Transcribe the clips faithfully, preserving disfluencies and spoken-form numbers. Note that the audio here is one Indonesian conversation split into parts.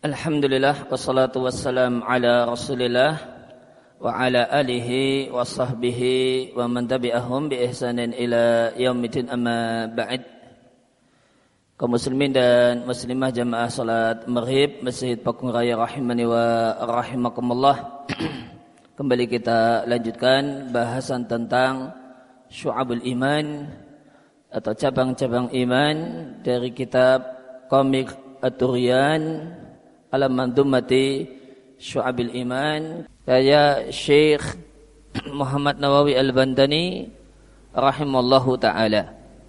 Alhamdulillah wassalatu wassalam ala Rasulillah wa ala alihi wa sahbihi wa man tabi'ahum bi ihsanin ila yaumiddin, amma ba'd. Kaum muslimin dan muslimah jamaah salat maghrib Masjid Pakung Raya rahimani wa rahimakumullah. Kembali kita lanjutkan bahasan tentang Syu'abul Iman atau cabang-cabang iman dari kitab Komik At-Turiyan ala Mandumati Syu'abil Iman saya Syekh Muhammad Nawawi Al-Bandani rahimallahu ta'ala.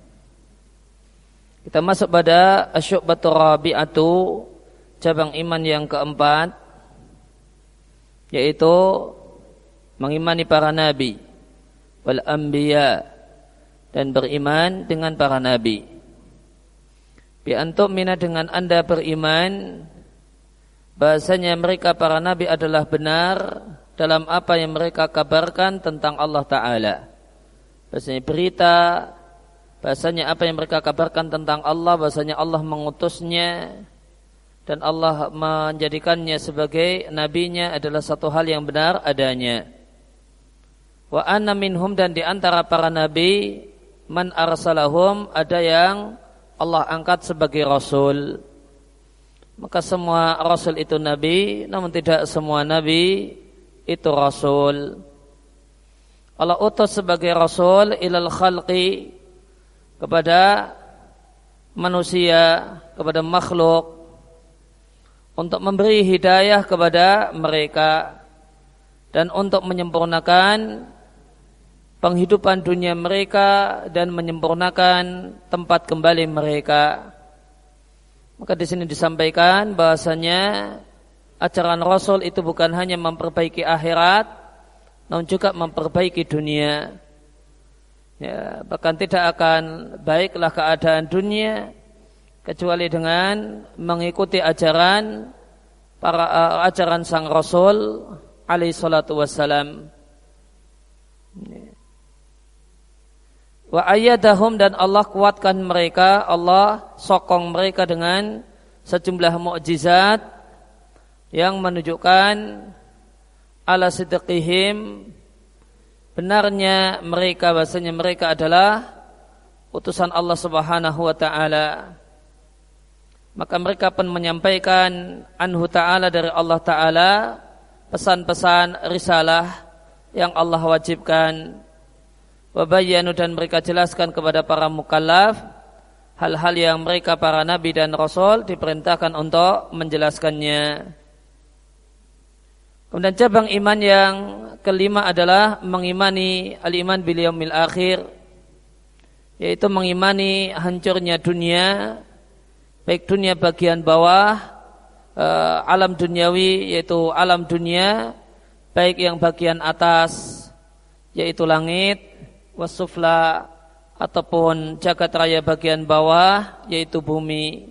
Kita masuk pada Asyu'batur Rabi'atu, cabang iman yang keempat, yaitu mengimani para nabi wal anbiya, dan beriman dengan para nabi. Bi antum mina, dengan anda beriman bahasanya mereka para nabi adalah benar dalam apa yang mereka kabarkan tentang Allah Ta'ala. Bahasanya berita, bahasanya apa yang mereka kabarkan tentang Allah, bahasanya Allah mengutusnya dan Allah menjadikannya sebagai nabinya adalah satu hal yang benar adanya. Wa anna minhum, dan di antara para nabi, man arsalahum, ada yang Allah angkat sebagai rasul. Maka semua rasul itu nabi, namun tidak semua nabi itu rasul. Allah utus sebagai rasul ilal khalqi, kepada manusia, kepada makhluk, untuk memberi hidayah kepada mereka dan untuk menyempurnakan penghidupan dunia mereka dan menyempurnakan tempat kembali mereka. Maka di sini disampaikan bahasanya ajaran Rasul itu bukan hanya memperbaiki akhirat, namun juga memperbaiki dunia. Ya, bahkan tidak akan baiklah keadaan dunia kecuali dengan mengikuti ajaran para uh, ajaran sang Rasul alaihi salatu wassalam. Ya. Wa ayyadahum, dan Allah kuatkan mereka, Allah sokong mereka dengan sejumlah mukjizat yang menunjukkan ala sidqihim, benarnya mereka, bahasanya mereka adalah utusan Allah Subhanahu wa taala. Maka mereka pun menyampaikan anhu ta'ala, dari Allah Ta'ala, pesan-pesan risalah yang Allah wajibkan. Wabayanu, dan mereka jelaskan kepada para mukallaf hal-hal yang mereka para nabi dan rasul diperintahkan untuk menjelaskannya. Kemudian cabang iman yang kelima adalah mengimani al-iman bil yaumil akhir, yaitu mengimani hancurnya dunia, baik dunia bagian bawah, uh, alam duniawi, yaitu alam dunia, baik yang bagian atas, yaitu langit, wasufla, ataupun jagat raya bagian bawah, yaitu bumi.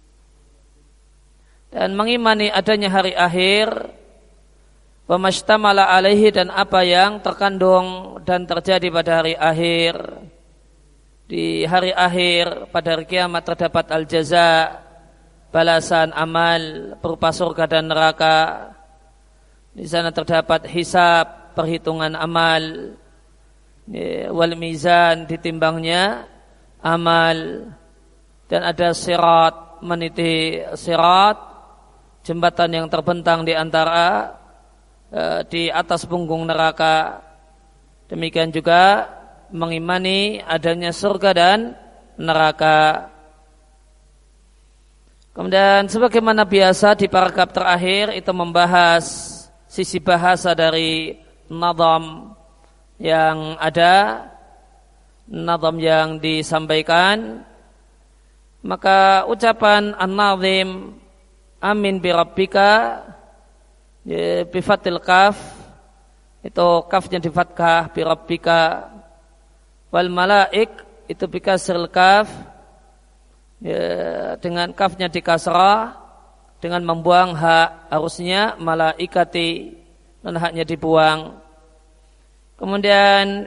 Dan mengimani adanya hari akhir, wa mastamala alaihi, dan apa yang terkandung dan terjadi pada hari akhir. Di hari akhir, pada hari kiamat, terdapat al-jaza, balasan amal berupa surga dan neraka. Di sana terdapat hisab, perhitungan amal, wal mizan, ditimbangnya amal, dan ada sirat, meniti sirat, jembatan yang terbentang di antara uh, di atas punggung neraka. Demikian juga mengimani adanya surga dan neraka. Kemudian sebagaimana biasa di paragraf terakhir itu membahas sisi bahasa dari nadam yang ada, nazam yang disampaikan. Maka ucapan an-nazim amin bi rabbika bi fathil kaf, itu kafnya di fathah, bi rabbika, wal malaik itu bi kasril kaf, ya, dengan kafnya di kasrah dengan membuang hak, harusnya malaikati, dan haknya dibuang. Kemudian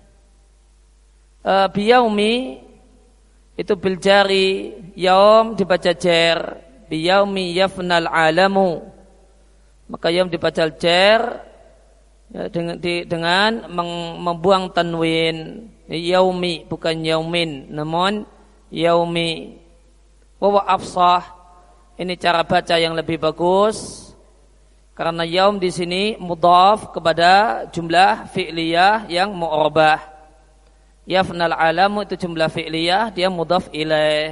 uh, biyaumi itu bil jari, yaum dibaca jar, biyaumi yafnal alamu. Maka yaum dibaca jar ya, dengan, di, dengan membuang tanwin. Yaumi bukan yaumin, namun yaumi. Wa afsah, ini cara baca yang lebih bagus karena yaum di sini mudhaf kepada jumlah fi'liyah yang mu'rabah. Yafnal alamu itu jumlah fi'liyah, dia mudhaf ilaih.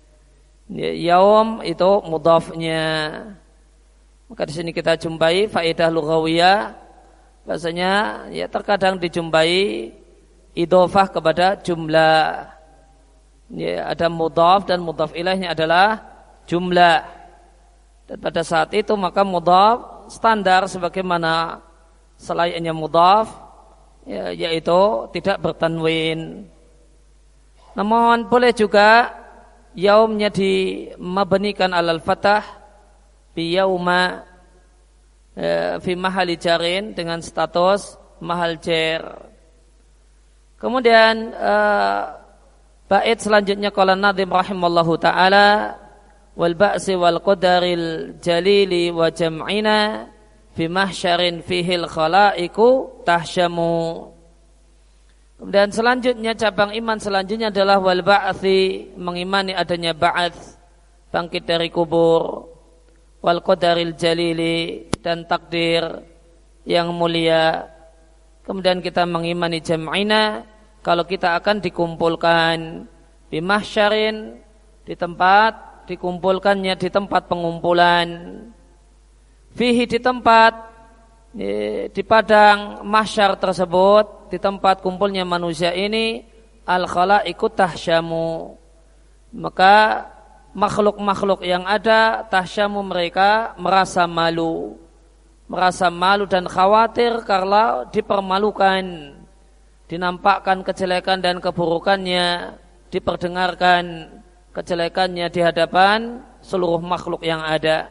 Yaum itu mudhafnya. Maka di sini kita jumpai faedah lughawiyah, bahasanya ya terkadang dijumpai idhofah kepada jumlah. Ya, ada mudhaf dan mudhaf ilaihnya adalah jumlah. Dan pada saat itu maka mudhaf standar sebagaimana selainnya mudhaf, ya, yaitu tidak bertanwin. Namun boleh juga yaumnya dimabnikan alal fathah bi yauma e, fi mahali jarin dengan status mahal jar. Kemudian e, bait selanjutnya qala nadhim rahimallahu taala wal ba'si wal qadaril jalili wa jam'ina fi mahsyarin fihil khalaiku tahsyamu. Kemudian selanjutnya cabang iman selanjutnya adalah wal ba'thi, mengimani adanya ba'ats, bangkit dari kubur, wal qadaril jalili, dan takdir yang mulia. Kemudian kita mengimani jam'ina, kalau kita akan dikumpulkan di mahsyarin, di tempat dikumpulkannya, di tempat pengumpulan, fihi, di tempat di padang mahsyar tersebut, di tempat kumpulnya manusia ini, al khalaiqu tahsyamu, maka makhluk-makhluk yang ada tahsyamu, mereka merasa malu, merasa malu dan khawatir karena dipermalukan, dinampakkan kejelekan dan keburukannya, diperdengarkan kejelekannya di hadapan seluruh makhluk yang ada.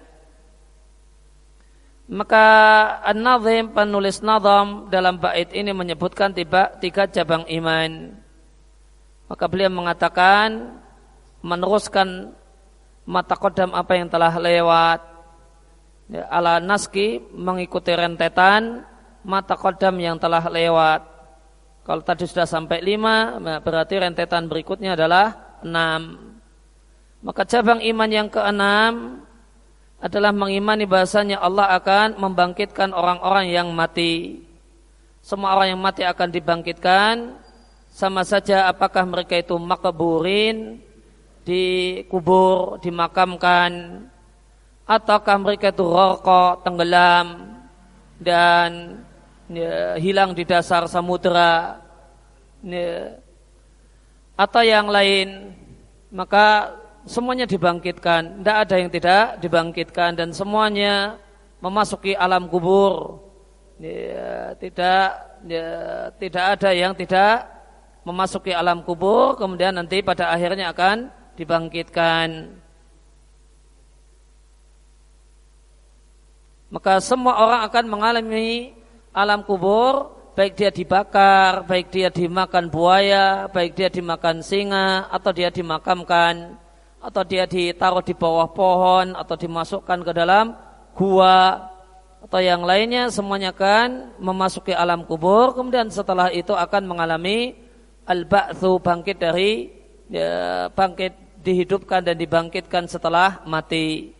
Maka An-Nadhim, penulis Nadham, dalam bait ini menyebutkan tiba, tiga cabang iman. Maka beliau mengatakan, meneruskan mata kodam apa yang telah lewat, ya, ala naski, mengikuti rentetan mata kodam yang telah lewat. Kalau tadi sudah sampai lima, berarti rentetan berikutnya adalah enam. Maka cabang iman yang keenam adalah mengimani bahasanya Allah akan membangkitkan orang-orang yang mati. Semua orang yang mati akan dibangkitkan, sama saja apakah mereka itu makburin, dikubur, dimakamkan, ataukah mereka itu gharqa, tenggelam dan ya, hilang di dasar samudera, ya, atau yang lain. Maka semuanya dibangkitkan, tidak ada yang tidak dibangkitkan, dan semuanya memasuki alam kubur. Ya, tidak, ya, tidak ada yang tidak memasuki alam kubur, kemudian nanti pada akhirnya akan dibangkitkan. Maka semua orang akan mengalami alam kubur, baik dia dibakar, baik dia dimakan buaya, baik dia dimakan singa, atau dia dimakamkan, atau dia ditaruh di bawah pohon, atau dimasukkan ke dalam gua, atau yang lainnya, semuanya akan memasuki alam kubur. Kemudian setelah itu akan mengalami al-ba'tsu, bangkit dari ya, bangkit, dihidupkan dan dibangkitkan setelah mati.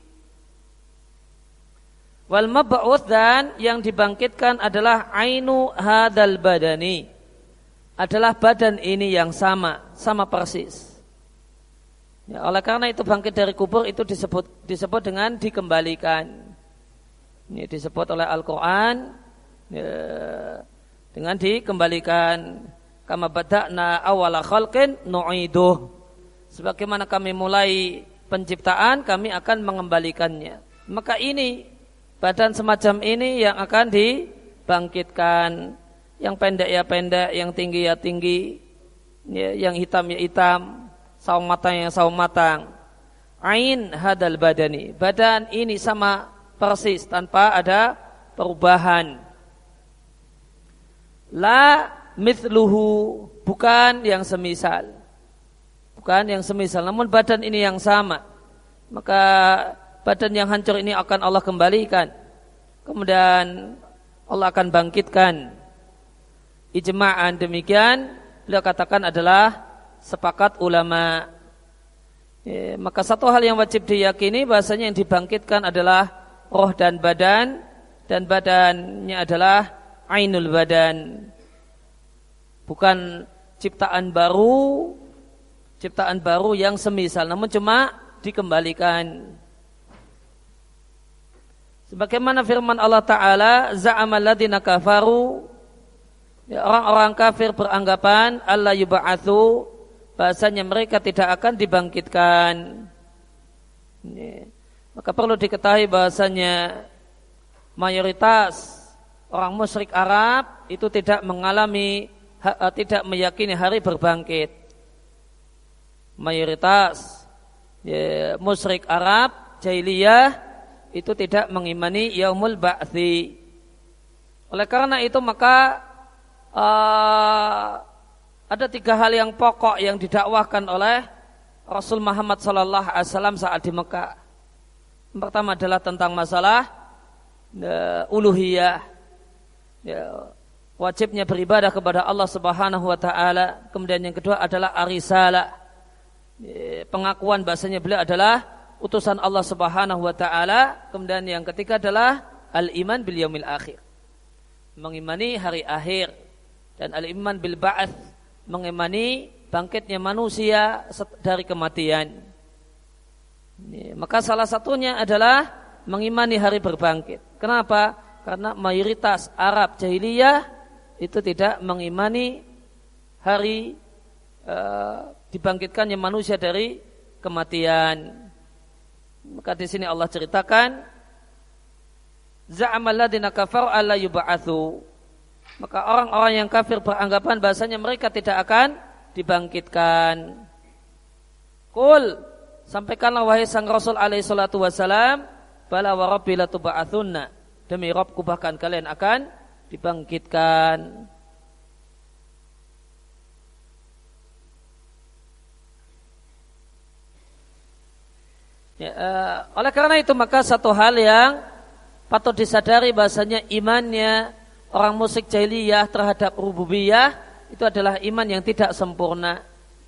Wal mab'uts, dan yang dibangkitkan adalah ainu hadzal badani, adalah badan ini yang sama, sama persis. Ya, oleh karena itu bangkit dari kubur itu disebut disebut dengan dikembalikan. Ini disebut oleh Al-Quran ya, dengan dikembalikan. Kama bada'na awala khalqin nu'iduh. Sebagaimana kami mulai penciptaan, kami akan mengembalikannya. Maka ini, badan semacam ini yang akan dibangkitkan. Yang pendek ya pendek, yang tinggi ya tinggi, ya, yang hitam ya hitam, saung matang yang saung matang. Ain hadal badani, badan ini sama persis tanpa ada perubahan. La mithluhu, bukan yang semisal, bukan yang semisal, namun badan ini yang sama. Maka badan yang hancur ini akan Allah kembalikan. Kemudian Allah akan bangkitkan. Ijma'an demikian beliau katakan adalah sepakat ulama. Ya, maka satu hal yang wajib diyakini bahasanya yang dibangkitkan adalah roh dan badan, dan badannya adalah ainul badan, bukan ciptaan baru, ciptaan baru yang semisal, namun cuma dikembalikan. Sebagaimana firman Allah Ta'ala, za'amal ladina kafaru, ya, orang-orang kafir beranggapan Allah yub'atsu, bahasanya mereka tidak akan dibangkitkan. Ya. Maka perlu diketahui bahasanya mayoritas orang musyrik Arab itu tidak mengalami, ha, tidak meyakini hari berbangkit. Mayoritas ya, musyrik Arab jahiliyah itu tidak mengimani yaumul ba'tsi. Oleh karena itu maka uh, ada tiga hal yang pokok yang didakwahkan oleh Rasul Muhammad sallallahu alaihi wasallam saat di Mekah. Yang pertama adalah tentang masalah uh, uluhiyah, ya, wajibnya beribadah kepada Allah Subhanahu wa taala. Kemudian yang kedua adalah arisalah, ya, pengakuan bahasanya beliau adalah utusan Allah Subhanahu wa taala. Kemudian yang ketiga adalah al-iman bil yaumil akhir, mengimani hari akhir, dan al-iman bil ba'ats, mengimani bangkitnya manusia dari kematian. Ini, maka salah satunya adalah mengimani hari berbangkit. Kenapa? Karena mayoritas Arab jahiliyah itu tidak mengimani hari uh, dibangkitkannya manusia dari kematian. Maka di sini Allah ceritakan za'amal ladzina kafaru alla yub'atsu. Maka orang-orang yang kafir beranggapan bahasanya mereka tidak akan dibangkitkan. Qul, sampaikanlah wahai sang Rasul alaihi salatu wasalam, bala wa rabbi latub'atsunna, demi Rabbku bahkan kalian akan dibangkitkan. Ya, uh, oleh karena itu maka satu hal yang patut disadari bahasanya imannya orang musyrik jahiliyah terhadap rububiyah itu adalah iman yang tidak sempurna.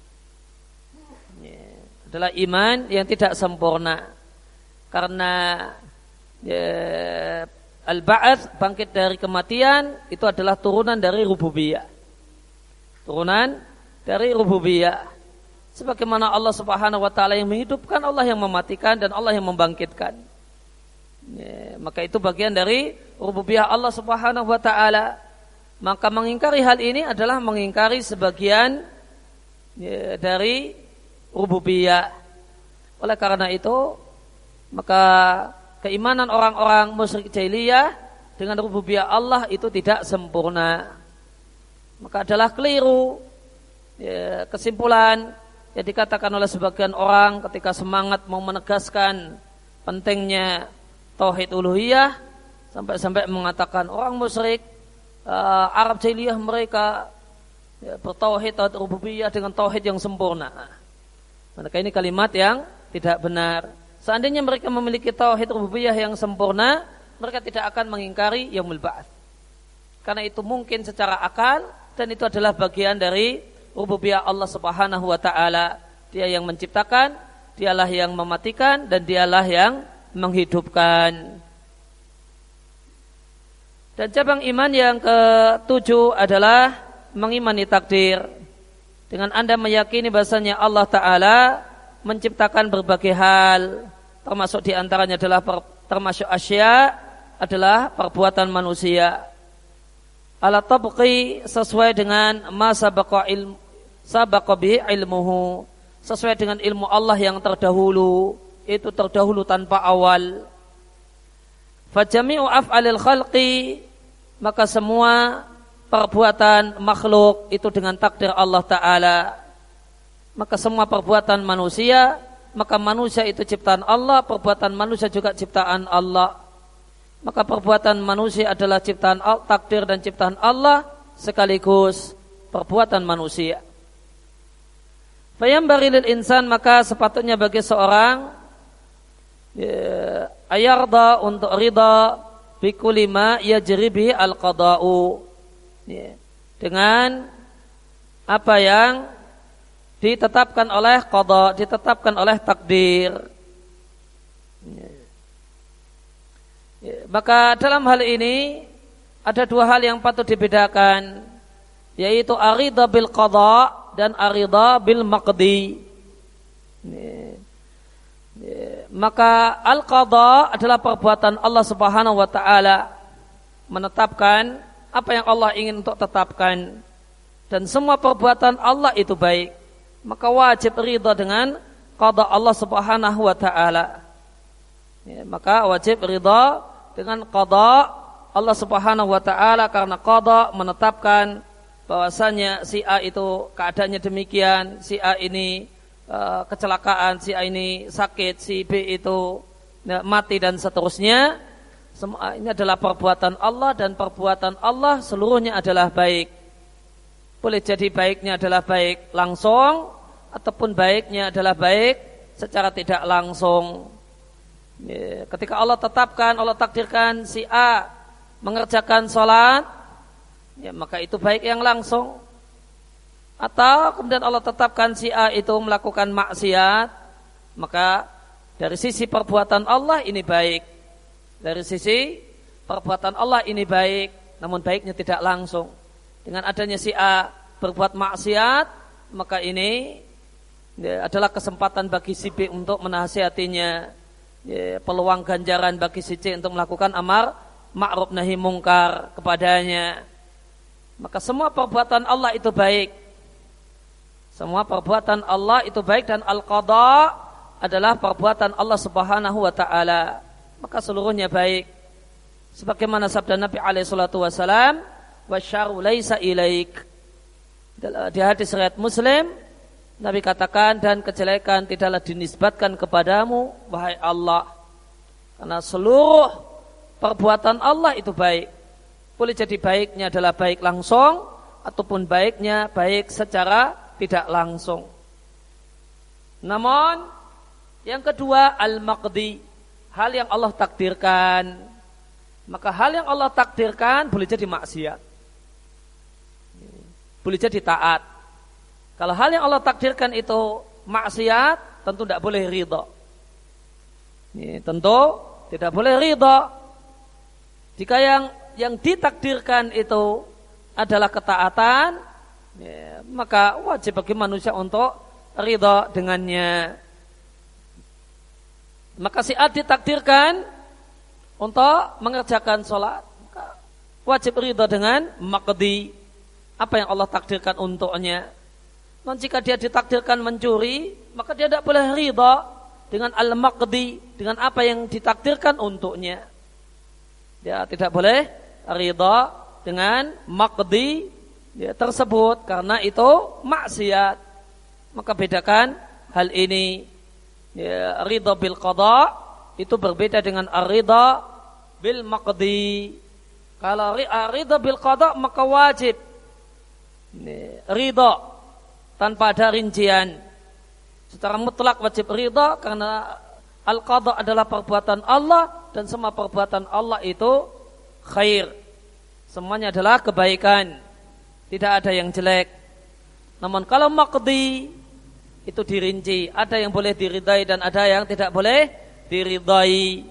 Ya, adalah iman yang tidak sempurna. Karena ya, al-ba'ats, bangkit dari kematian, itu adalah turunan dari rububiyah. Turunan dari rububiyah. Sebagaimana Allah Subhanahu wa taala yang menghidupkan, Allah yang mematikan, dan Allah yang membangkitkan. Ya, maka itu bagian dari rububiyah Allah Subhanahu wa taala. Maka mengingkari hal ini adalah mengingkari sebagian ya, dari rububiyah. Oleh karena itu, maka keimanan orang-orang musyrik jahiliyah dengan rububiyah Allah itu tidak sempurna. Maka adalah keliru ya, kesimpulan yang dikatakan oleh sebagian orang ketika semangat mau menegaskan pentingnya tauhid uluhiyah, sampai-sampai mengatakan orang musyrik uh, Arab jahiliyah mereka ya, bertauhid tauhid rububiyah dengan tauhid yang sempurna. Maka ini kalimat yang tidak benar. Seandainya mereka memiliki tauhid rububiyah yang sempurna, mereka tidak akan mengingkari yaumul ba'ats. Karena itu mungkin secara akal, dan itu adalah bagian dari rububiyah Allah Subhanahu wa taala. Dia yang menciptakan, dialah yang mematikan, dan dialah yang menghidupkan. Dan cabang iman yang ketujuh adalah mengimani takdir. Dengan Anda meyakini bahasanya Allah Ta'ala menciptakan berbagai hal, termasuk diantaranya adalah per, termasuk asya adalah perbuatan manusia. Ala tabqi, sesuai dengan masa baqa ilmu sabaqa bi ilmuhu, sesuai dengan ilmu Allah yang terdahulu, itu terdahulu tanpa awal. Fajami'u af'alil khalqi, maka semua perbuatan makhluk itu dengan takdir Allah Ta'ala. Maka semua perbuatan manusia, maka manusia itu ciptaan Allah, perbuatan manusia juga ciptaan Allah. Maka perbuatan manusia adalah ciptaan Allah, takdir dan ciptaan Allah sekaligus perbuatan manusia. Fayambaghi lil insan, maka sepatutnya bagi seorang ya, ayarda untuk ridha bi kulli ma yajri bihi al-qada'u, ya, dengan apa yang ditetapkan oleh qada, ditetapkan oleh takdir. Ya. Ya, maka dalam hal ini ada dua hal yang patut dibedakan, yaitu aridha bil qada dan aridha bil maqdi. Ya. Ya. Maka al qada adalah perbuatan Allah Subhanahu wa taala, menetapkan apa yang Allah ingin untuk tetapkan, dan semua perbuatan Allah itu baik. Maka wajib ridha dengan qada Allah Subhanahu wa taala. Ya, maka wajib ridha dengan qada Allah Subhanahu wa taala, karena qada menetapkan bahwasanya si A itu keadaannya demikian, si A ini uh, kecelakaan, si A ini sakit, si B itu ya, mati dan seterusnya. Semua ini adalah perbuatan Allah, dan perbuatan Allah seluruhnya adalah baik. Boleh jadi baiknya adalah baik langsung, ataupun baiknya adalah baik secara tidak langsung. Ya, ketika Allah tetapkan, Allah takdirkan si A mengerjakan sholat, ya, maka itu baik yang langsung. Atau kemudian Allah tetapkan si A itu melakukan maksiat, maka dari sisi perbuatan Allah ini baik. Dari sisi perbuatan Allah ini baik, namun baiknya tidak langsung. Dengan adanya si A berbuat maksiat, maka ini ya, adalah kesempatan bagi si B untuk menasihatinya. Ya, peluang ganjaran bagi si C untuk melakukan amar ma'ruf nahi mungkar kepadanya. Maka semua perbuatan Allah itu baik. Semua perbuatan Allah itu baik, dan al-qada adalah perbuatan Allah Subhanahu wa taala. Maka seluruhnya baik. Sebagaimana sabda Nabi alaihi salatu wasalam, wasyarru laisa ilaik. Di hadis riwayat Muslim, Nabi katakan, dan kejelekan tidaklah dinisbatkan kepadamu, wahai Allah. Karena seluruh perbuatan Allah itu baik. Boleh jadi baiknya adalah baik langsung, ataupun baiknya baik secara tidak langsung. Namun yang kedua, al-maqdi, hal yang Allah takdirkan. Maka hal yang Allah takdirkan boleh jadi maksiat, boleh jadi taat. Kalau hal yang Allah takdirkan itu maksiat, tentu tidak boleh ridha. Ini tentu tidak boleh ridha. Jika yang yang ditakdirkan itu adalah ketaatan, ya, maka wajib bagi manusia untuk ridha dengannya. Maka si A ditakdirkan untuk mengerjakan sholat, maka wajib ridha dengan maqdi, apa yang Allah takdirkan untuknya. Non jika dia ditakdirkan mencuri, maka dia tidak boleh ridha dengan al-maqdi, dengan apa yang ditakdirkan untuknya. Dia tidak boleh ridha dengan maqdi ya, tersebut, karena itu maksiat. Maka bedakan hal ini. Ya, ridha bil qada itu berbeda dengan ar-ridha bil maqdi. Kalau ridha bil qada maka wajib ridha tanpa ada rincian. Secara mutlak wajib ridha, karena al-qada adalah perbuatan Allah, dan semua perbuatan Allah itu khair. Semuanya adalah kebaikan, tidak ada yang jelek. Namun kalau maqdi itu dirinci, ada yang boleh diridai dan ada yang tidak boleh diridai.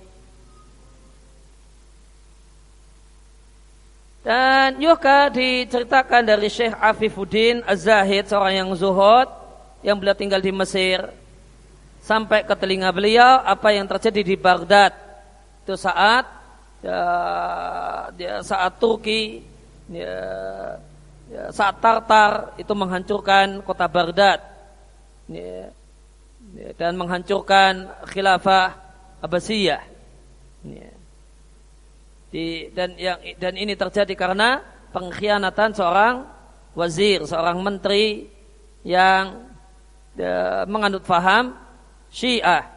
Dan juga diceritakan dari Syekh Afifuddin Az-Zahid, seorang yang zuhud, yang beliau tinggal di Mesir, sampai ke telinga beliau apa yang terjadi di Baghdad. Itu saat ya, ya, saat Turki ya, ya, saat Tartar itu menghancurkan kota Baghdad ya, ya, dan menghancurkan khilafah Abbasiyah ya. Di, dan yang dan ini terjadi karena pengkhianatan seorang wazir, seorang menteri yang ya, menganut faham Syiah.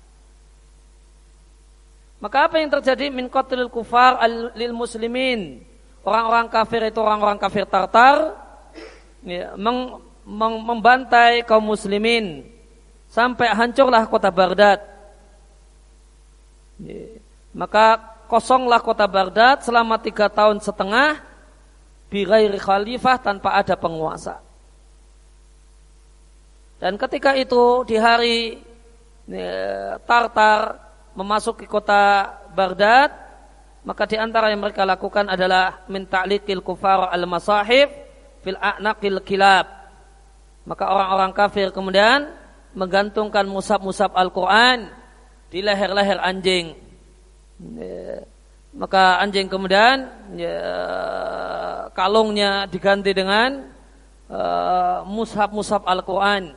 Maka apa yang terjadi? Min qatlil kufar al, lil muslimin. Orang-orang kafir itu orang-orang kafir Tartar ya, meng, meng, membantai kaum muslimin sampai hancurlah kota Baghdad. Maka kosonglah kota Baghdad selama tiga tahun setengah bi ghairi khalifah, tanpa ada penguasa. Dan ketika itu di hari Tartar memasuki kota Baghdad, maka di antara yang mereka lakukan adalah min ta'liqil kufar al-masahif fil a'naqil kilab. Maka orang-orang kafir kemudian menggantungkan mushaf-mushaf Al-Quran di leher-leher anjing. Maka anjing kemudian ya, kalungnya diganti dengan uh, mushaf-mushaf Al-Quran.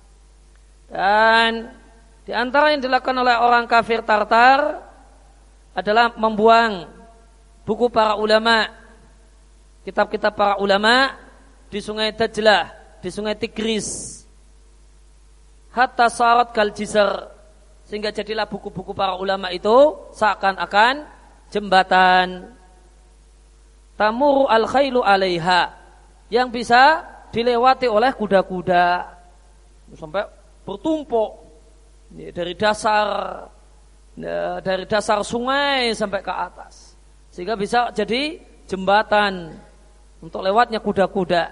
Dan di antara yang dilakukan oleh orang kafir Tartar adalah membuang buku para ulama, kitab-kitab para ulama di sungai Dajlah, di sungai Tigris, hatta sarat kal jisr, sehingga jadilah buku-buku para ulama itu seakan-akan jembatan. Tamuru al khailu alaiha, yang bisa dilewati oleh kuda-kuda sampai bertumpuk dari dasar dari dasar sungai sampai ke atas, sehingga bisa jadi jembatan untuk lewatnya kuda-kuda.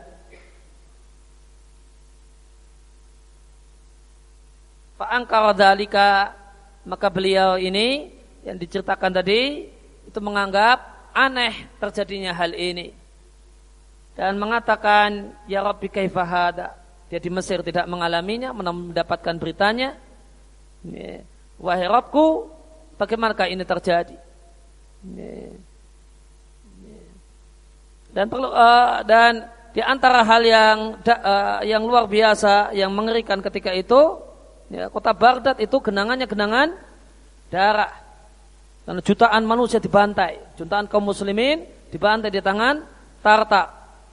Fa'angkara dzalika, maka beliau ini yang diceritakan tadi itu menganggap aneh terjadinya hal ini dan mengatakan, ya Rabbi kaifa hada. Dia di Mesir tidak mengalaminya, mendapatkan beritanya. Wahai Rabbku, bagaimanakah ini terjadi? Dan perlu uh, dan di antara hal yang uh, yang luar biasa, yang mengerikan ketika itu, ya, kota Baghdad itu genangannya genangan darah. Karena jutaan manusia dibantai, jutaan kaum muslimin dibantai di tangan Tartar.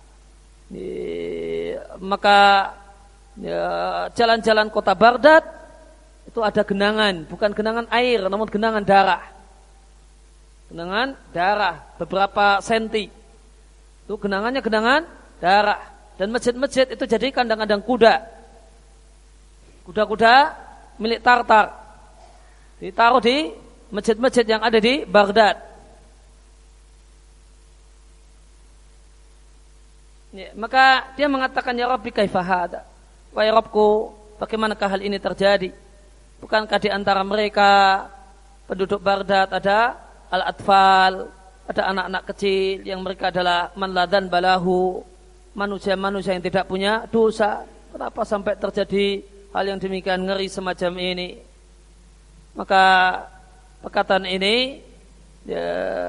Maka ya, jalan-jalan kota Baghdad itu ada genangan, bukan genangan air, namun genangan darah. Genangan darah beberapa senti. Itu genangannya genangan darah. Dan masjid-masjid itu jadi kandang-kandang kuda. Kuda-kuda milik Tartar. Ditaruh di masjid-masjid yang ada di Baghdad. Ya, maka dia mengatakan, ya Rabbi kaifa hada. Wahai Rabbku, bagaimanakah hal ini terjadi? Bukankah di antara mereka penduduk Baghdad ada al-atfal, ada anak-anak kecil yang mereka adalah man ladan balahu, manusia-manusia yang tidak punya dosa. Kenapa sampai terjadi hal yang demikian ngeri semacam ini? Maka perkataan ini ya,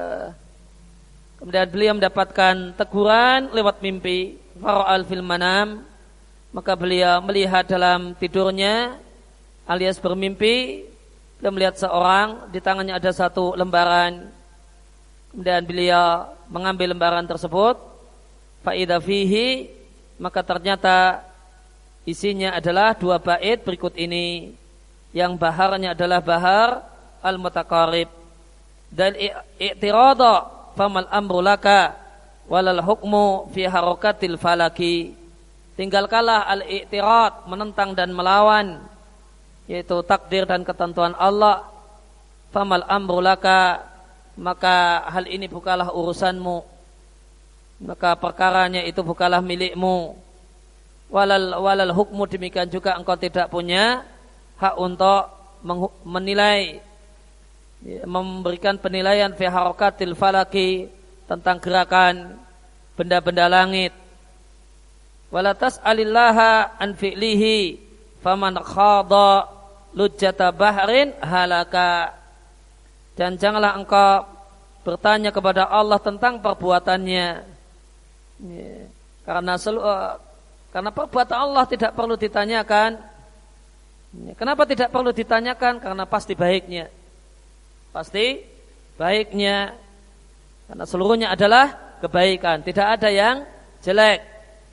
kemudian beliau mendapatkan teguran lewat mimpi. Fara'al fil manam, maka beliau melihat dalam tidurnya alias bermimpi, beliau melihat seorang, di tangannya ada satu lembaran. Kemudian beliau mengambil lembaran tersebut, fa idza fihi, maka ternyata isinya adalah dua bait berikut ini, yang baharnya adalah bahar al-mutaqarrib. Dan i'tirada famal amru laka walal hukmu fi harakatil falaki. Tinggalkanlah al-i'tirad, menentang dan melawan, yaitu takdir dan ketentuan Allah. Famal amru laka, maka hal ini bukanlah urusanmu, maka perkaranya itu bukanlah milikmu. Walal walal hukmu, demikian juga engkau tidak punya hak untuk menilai, memberikan penilaian fi harakatil falaki, tentang gerakan benda-benda langit. Wala tas'alillaha an fi'lihi faman khada lujjata bahrin halaka. Dan janganlah engkau bertanya kepada Allah tentang perbuatannya, ya, karena selu, uh, karena perbuatan Allah tidak perlu ditanyakan. Ya, kenapa tidak perlu ditanyakan? Karena pasti baiknya, pasti baiknya, karena seluruhnya adalah kebaikan, tidak ada yang jelek.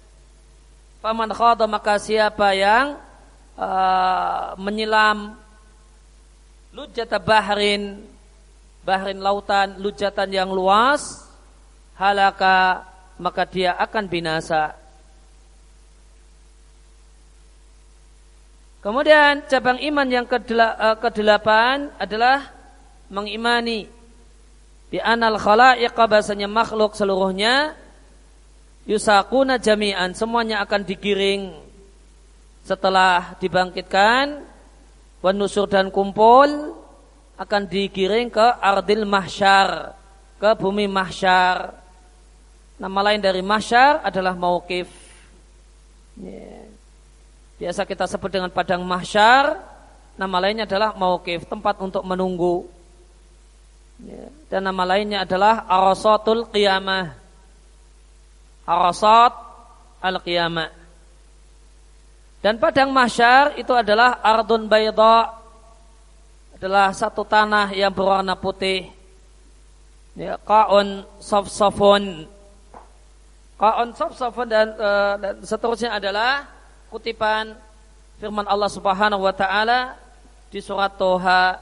Faman khada, maka siapa yang uh, menyelam lujjata bahrin, bahrin lautan, lujatan yang luas, halaka, maka dia akan binasa. Kemudian cabang iman yang kedelapan adalah mengimani bi anal khalaiqa bahasanya makhluk seluruhnya yusaquna jami'an, semuanya akan digiring setelah dibangkitkan, wan nusur dan kumpul akan digiring ke ardil mahsyar, ke bumi mahsyar. Nama lain dari mahsyar adalah mauqif. Yeah. Biasa kita sebut dengan padang mahsyar, nama lainnya adalah mauqif, tempat untuk menunggu. Yeah. Dan nama lainnya adalah arasatul qiyamah, arasat al-qiyamah. Dan padang mahsyar itu adalah ardun bayda, adalah satu tanah yang berwarna putih. Ya, qa'un safsafun. Qa'un safsafun dan, uh, dan seterusnya adalah kutipan firman Allah Subhanahu wa taala di surat Toha.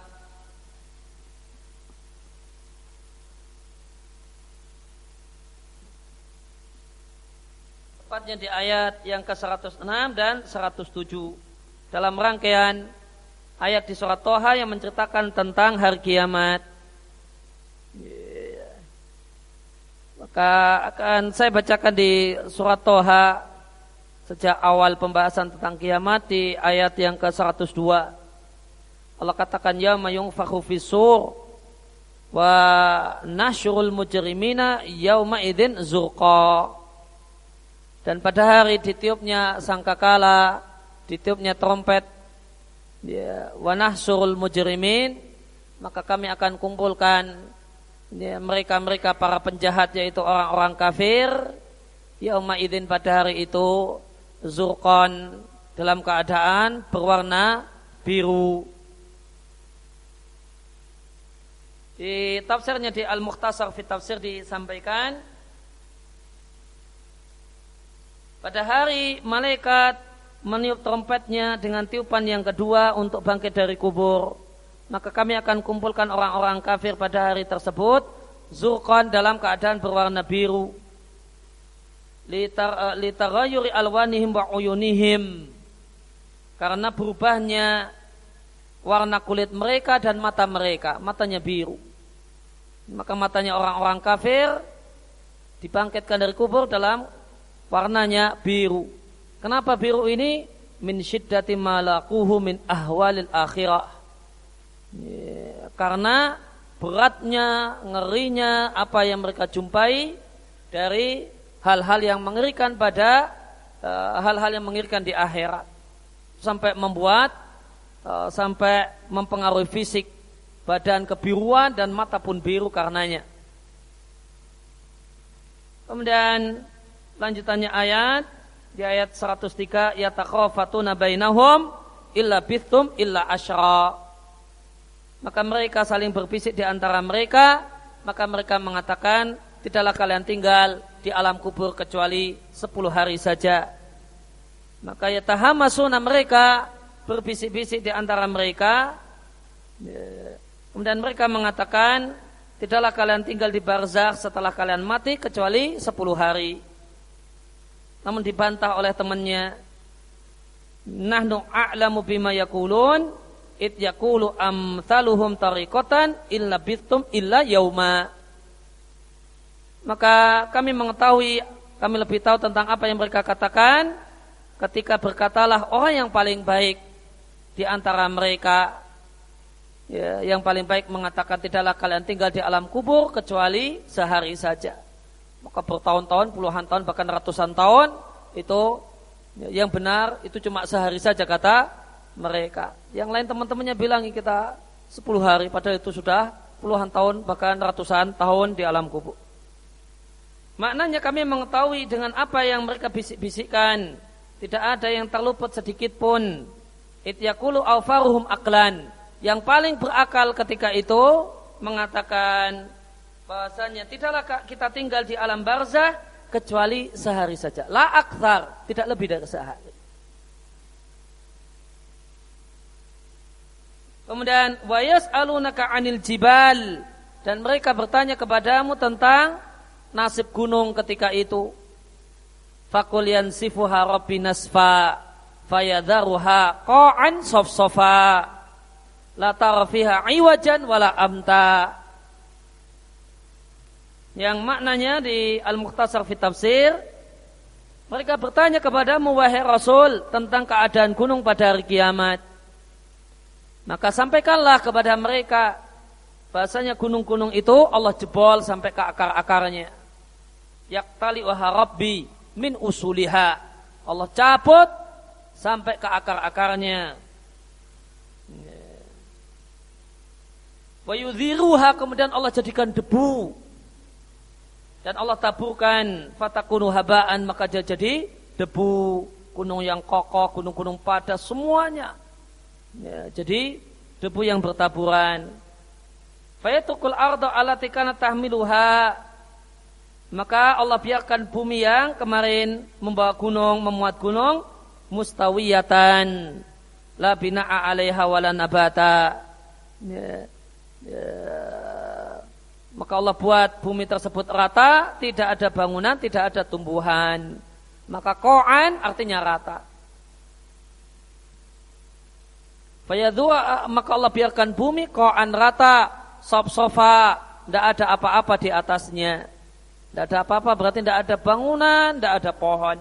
Tepatnya di ayat yang ke seratus enam dan seratus tujuh dalam rangkaian ayat di surat Toha yang menceritakan tentang hari kiamat. Yeah. Maka akan saya bacakan di surat Toha sejak awal pembahasan tentang kiamat di ayat yang ke seratus dua. Allah katakan yauma yunfakhu fis-sur wa nasyurul mujrimina yauma idzin zurqa. Dan pada hari ditiupnya sangkakala, ditiupnya trompet, ya, wa nahsyurul mujrimin, maka kami akan kumpulkan ya, mereka-mereka para penjahat yaitu orang-orang kafir yauma idzin pada hari itu zurqan dalam keadaan berwarna biru. Di tafsirnya di Al-Mukhtasar fi Tafsir disampaikan pada hari malaikat meniup trompetnya dengan tiupan yang kedua untuk bangkit dari kubur, maka kami akan kumpulkan orang-orang kafir pada hari tersebut zurqan dalam keadaan berwarna biru. Litar litarayuri alwanihim wa uyunihim, karena berubahnya warna kulit mereka dan mata mereka, matanya biru. Maka matanya orang-orang kafir dibangkitkan dari kubur dalam warnanya biru. Kenapa biru ini? Min syiddati ma laquhu min ahwalil akhirah. Ya, karena beratnya, ngerinya apa yang mereka jumpai dari hal-hal yang mengerikan pada uh, hal-hal yang mengerikan di akhirat, sampai membuat uh, sampai mempengaruhi fisik, badan kebiruan dan mata pun biru karenanya. Kemudian lanjutannya ayat di ayat seratus tiga, yatakhafatuna bainahum illa bithum illa asyra. Maka mereka saling berbisik di antara mereka, maka mereka mengatakan, tidaklah kalian tinggal di alam kubur kecuali sepuluh hari saja. Maka yatahamasuna, mereka berbisik-bisik di antara mereka. Kemudian mereka mengatakan, tidaklah kalian tinggal di barzakh setelah kalian mati kecuali sepuluh hari. Namun dibantah oleh temannya, nahnu a'lamu bima yaqulun id yaqulu amthaluhum tariqatan illa bithum illa yauma. Maka kami mengetahui, kami lebih tahu tentang apa yang mereka katakan ketika berkatalah orang yang paling baik di antara mereka, ya, yang paling baik mengatakan tidaklah kalian tinggal di alam kubur kecuali sehari saja. Maka bertahun-tahun, puluhan tahun, bahkan ratusan tahun, itu yang benar itu cuma sehari saja kata mereka. Yang lain teman-temannya bilang kita sepuluh hari, padahal itu sudah puluhan tahun, bahkan ratusan tahun di alam kubur. Maknanya kami mengetahui dengan apa yang mereka bisik-bisikkan, tidak ada yang terluput sedikit pun. Ityaqulu awfaruhum aqlan, yang paling berakal ketika itu mengatakan bahasanya tidaklah kita tinggal di alam barzah kecuali sehari saja, la akthar, tidak lebih dari sehari. Kemudian wa yas'alunaka 'anil jibal, dan mereka bertanya kepadamu tentang nasib gunung ketika itu. Faqul yansifuha rabbi nasfa fayadharuha qa'an safsafa. la tara fiha iwajan wala amta. Yang maknanya di Al-Mukhtasar fi Tafsir, mereka bertanya kepadamu wahai Rasul tentang keadaan gunung pada hari kiamat. Maka sampaikanlah kepada mereka bahasanya gunung-gunung itu Allah jebol sampai ke akar-akarnya. Yaktali wa rabbi min usuliha. Allah cabut sampai ke akar-akarnya. Wa yudhiruha, kemudian Allah jadikan debu. Dan Allah taburkan fatakunu habaan, maka dia jadi debu. Gunung yang kokoh, gunung-gunung padas, semuanya. Ya, jadi debu yang bertaburan. Fayatukul arda allati kanat tahmiluha, maka Allah biarkan bumi yang kemarin membawa gunung, memuat gunung, mustawiyatan, la bina'a 'alaiha wala nabata. Ya, ya. Maka Allah buat bumi tersebut rata, tidak ada bangunan, tidak ada tumbuhan. Maka qa'an artinya rata. Fayadhu'a, maka Allah biarkan bumi qa'an rata, sof-sofa, tidak ada apa-apa di atasnya. Tidak ada apa-apa berarti tidak ada bangunan, tidak ada pohon.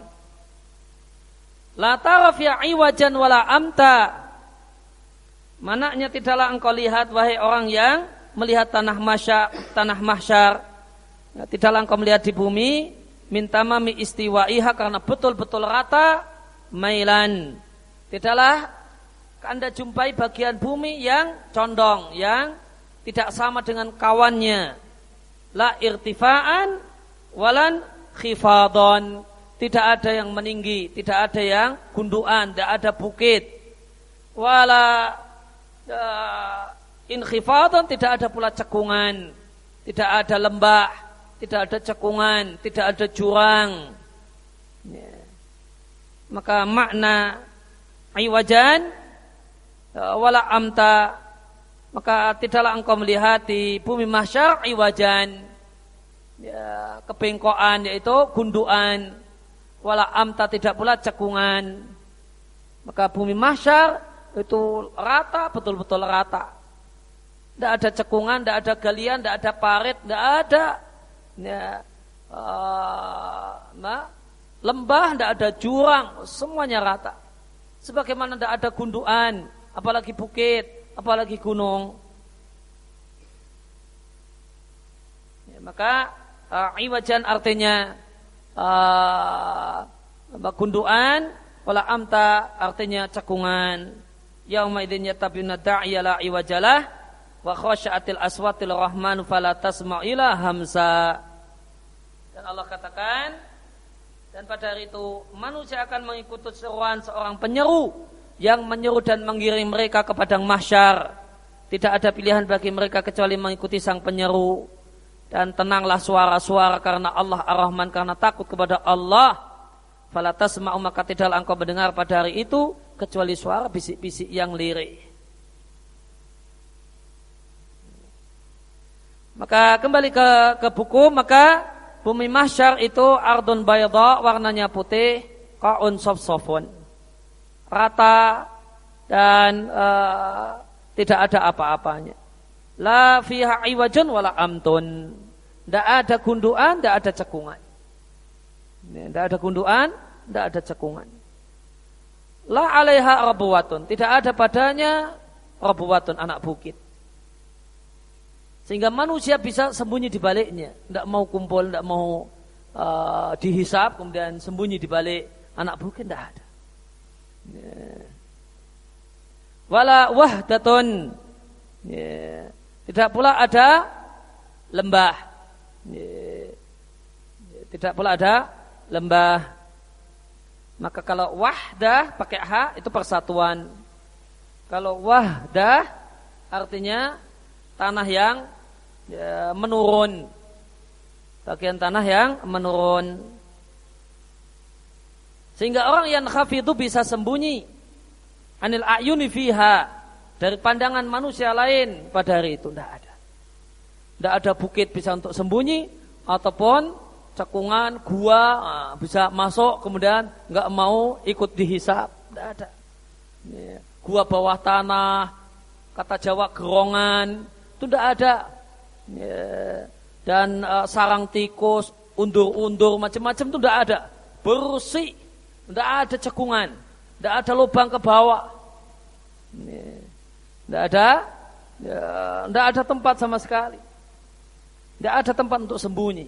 La tara fiha iwajan wala amta. Manaknya tidaklah engkau lihat wahai orang yang melihat tanah mahsyar, tanah mahsyar. Ya, tidaklah engkau melihat di bumi min tamami istiwaiha, karena betul-betul rata mailan. Tidaklah Anda jumpai bagian bumi yang condong, yang tidak sama dengan kawannya. La irtifa'an walan khifadon. Tidak ada yang meninggi, tidak ada yang gunduan, tidak ada bukit. Wala uh, inkhifadon, tidak ada pula cekungan. Tidak ada lembah, tidak ada cekungan, tidak ada jurang. Ya. Maka makna iwajan wala amta, maka tidaklah engkau melihat di bumi mahsyar iwajan, ya, kebengkokan, yaitu gunduan, wala amta, tidak pula cekungan. Maka bumi mahsyar itu rata, betul-betul rata. Tidak ada cekungan, tidak ada galian, tidak ada parit, tidak ada ya, uh, nah, lembah, tidak ada jurang, semuanya rata. Sebagaimana tidak ada gunduan, apalagi bukit, apalagi gunung. Ya, maka uh, iwajan artinya uh, gunduan, wala amta artinya cekungan. Yauma idzin yatabina da'iya la iwajalah wa khasya'atil aswatil rahmanu fala tasma'u ila hamza. Dan Allah katakan, dan pada hari itu manusia akan mengikuti seruan seorang penyeru yang menyeru dan mengiring mereka ke padang mahsyar. Tidak ada pilihan bagi mereka kecuali mengikuti sang penyeru. Dan tenanglah suara-suara karena Allah Ar-Rahman, karena takut kepada Allah. Fala tasma'u, maka tidaklah engkau mendengar pada hari itu kecuali suara bisik-bisik yang lirih. Maka kembali ke, ke buku, maka bumi mahsyar itu ardun bayda, warnanya putih, qa'un sof-sofun, rata dan uh, tidak ada apa-apanya. La fiha iwajun wala amtun, tidak ada gunduan, tidak ada cekungan. Tidak ada gunduan, tidak ada cekungan. La alaiha rabuwatun, tidak ada padanya rabuwatun, anak bukit. Sehingga manusia bisa sembunyi di baliknya, tidak mau kumpul, tidak mau uh, dihisap, kemudian sembunyi di balik anak bukit, tidak ada. Yeah. Wala wahdatun, yeah. Tidak pula ada lembah, yeah. Tidak pula ada lembah. Maka kalau wahdah pakai ha itu persatuan. Kalau wahdah artinya tanah yang ya, menurun, bagian tanah yang menurun. Sehingga orang yang khafi itu bisa sembunyi anil a'yuni fiha, dari pandangan manusia lain pada hari itu. Tidak ada. Tidak ada bukit bisa untuk sembunyi, ataupun cekungan, gua nah, bisa masuk kemudian nggak mau ikut dihisap. Tidak ada. Ya. Gua bawah tanah, kata Jawa gerongan, itu tidak ada. Ya. Dan uh, sarang tikus, undur-undur, macam-macam itu tidak ada. Bersih, tidak ada cekungan, tidak ada lubang ke bawah. Ya. Tidak ada, ya, tidak ada tempat sama sekali. Tidak ada tempat untuk sembunyi.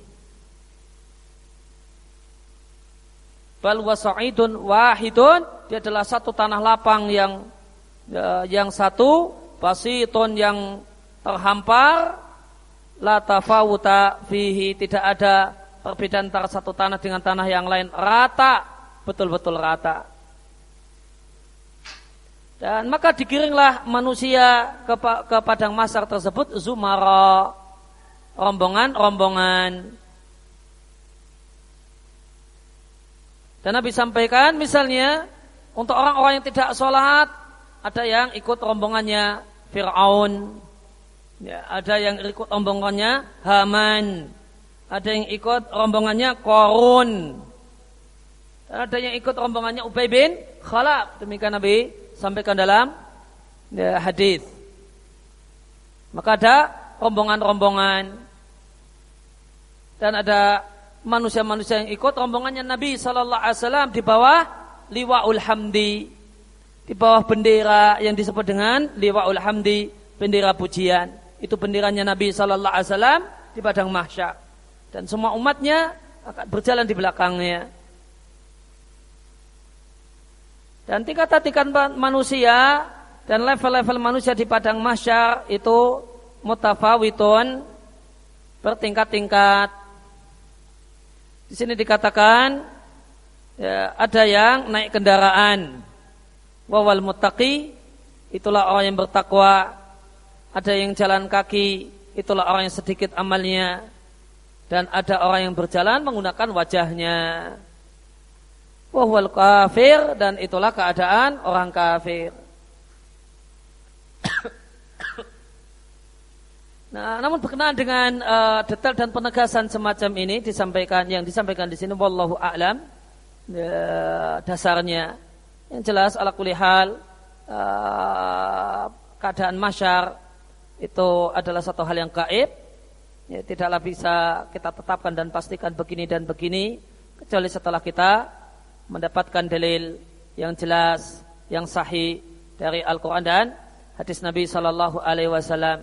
Bal wasa'idun wahidun, dia adalah satu tanah lapang yang ya, yang satu, basitun yang terhampar, la tafawuta fihi, tidak ada perbedaan antara satu tanah dengan tanah yang lain, rata, betul-betul rata. Dan maka digiringlah manusia ke, ke padang mahsyar tersebut zumara, rombongan-rombongan. Dan Nabi sampaikan misalnya untuk orang-orang yang tidak sholat, ada yang ikut rombongannya Fir'aun, ya, ada yang ikut rombongannya Haman, ada yang ikut rombongannya Qarun, dan ada yang ikut rombongannya Ubay bin Khalaf. Demikian Nabi sampaikan dalam ya, hadis. Maka ada rombongan-rombongan dan ada manusia-manusia yang ikut rombongannya Nabi Sallallahu Alaihi Wasallam di bawah liwa'ul hamdi, di bawah bendera yang disebut dengan liwa'ul hamdi, bendera pujian. Itu benderanya Nabi Sallallahu Alaihi Wasallam di padang mahsyar, dan semua umatnya akan berjalan di belakangnya. Dan tingkatan-tingkatan manusia dan level-level manusia di padang mahsyar itu mutafawitun, bertingkat-tingkat. Di sini dikatakan ya, ada yang naik kendaraan, wawal muttaqi, itulah orang yang bertakwa. Ada yang jalan kaki, itulah orang yang sedikit amalnya. Dan ada orang yang berjalan menggunakan wajahnya. Wahwal kafir, dan itulah keadaan orang kafir. Nah, namun berkenaan dengan uh, detail dan penegasan semacam ini disampaikan, yang disampaikan di sini wallahu a'lam, uh, dasarnya yang jelas ala kulli hal uh, keadaan mahsyar itu adalah satu hal yang gaib, ya, tidaklah bisa kita tetapkan dan pastikan begini dan begini kecuali setelah kita mendapatkan dalil yang jelas, yang sahih dari Al-Quran dan hadis Nabi Sallallahu Alaihi Wasallam.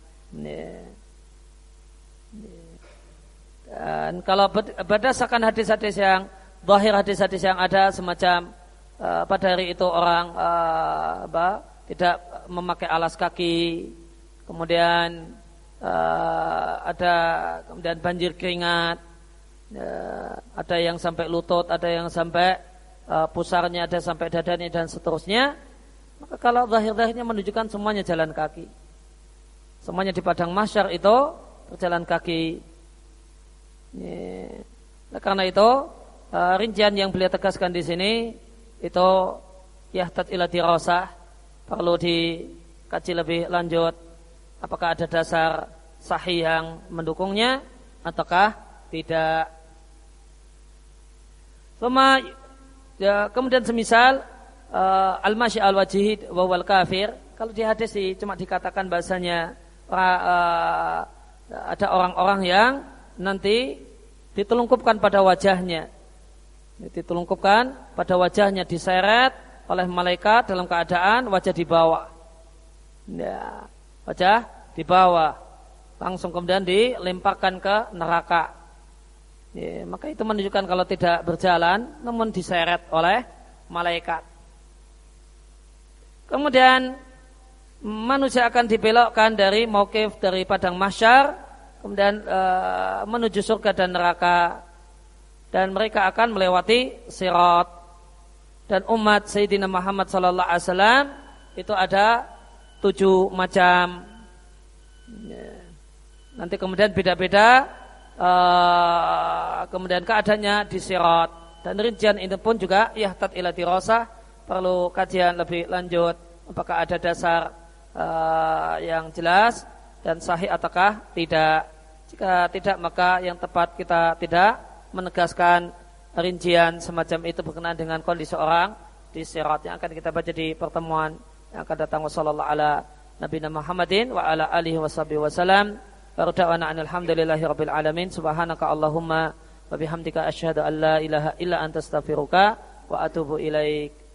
Dan kalau berdasarkan hadis-hadis yang zahir, hadis-hadis yang ada semacam uh, pada hari itu orang uh, apa, tidak memakai alas kaki, kemudian uh, ada kemudian banjir keringat, uh, ada yang sampai lutut, ada yang sampai uh, pusarnya, ada sampai dadanya dan seterusnya. Maka kalau zahir-zahirnya menunjukkan semuanya jalan kaki, semuanya di padang mahsyar itu berjalan kaki. Nah, karena itu uh, rincian yang beliau tegaskan di sini itu yahtat ila dirasah, perlu dikaji lebih lanjut apakah ada dasar sahih yang mendukungnya ataukah tidak. Suma, ya, kemudian semisal uh, al-masyi al-wajihid wa wal kafir, kalau di hadis cuma dikatakan bahasanya uh, ada orang-orang yang nanti ditelungkupkan pada wajahnya, ditelungkupkan pada wajahnya, diseret oleh malaikat dalam keadaan wajah di bawah, ya, wajah di bawah, langsung kemudian dilemparkan ke neraka. Ya, maka itu menunjukkan kalau tidak berjalan, namun diseret oleh malaikat. Kemudian manusia akan dibelokkan dari mauqif, dari padang mahsyar, kemudian e, menuju surga dan neraka, dan mereka akan melewati sirat. Dan umat Sayyidina Muhammad sallallahu alaihi wasallam itu ada tujuh macam. Nanti kemudian beda-beda e, kemudian keadaannya di sirat, dan rincian ini pun juga yahtat ila dirasah, perlu kajian lebih lanjut apakah ada dasar e, yang jelas dan sahih ataukah tidak. Jika tidak, maka yang tepat kita tidak menegaskan rincian semacam itu berkenaan dengan kondisi orang di sirat, yang akan kita baca di pertemuan yang akan datang. Wassallallahu ala nabiyina Muhammadin wa ala alihi washabihi wasallam. Wa da'wana alhamdulillahi rabbil alamin. Subhanaka Allahumma wa bihamdika asyhadu an la ilaha illa anta astaghfiruka wa atubu ilaik.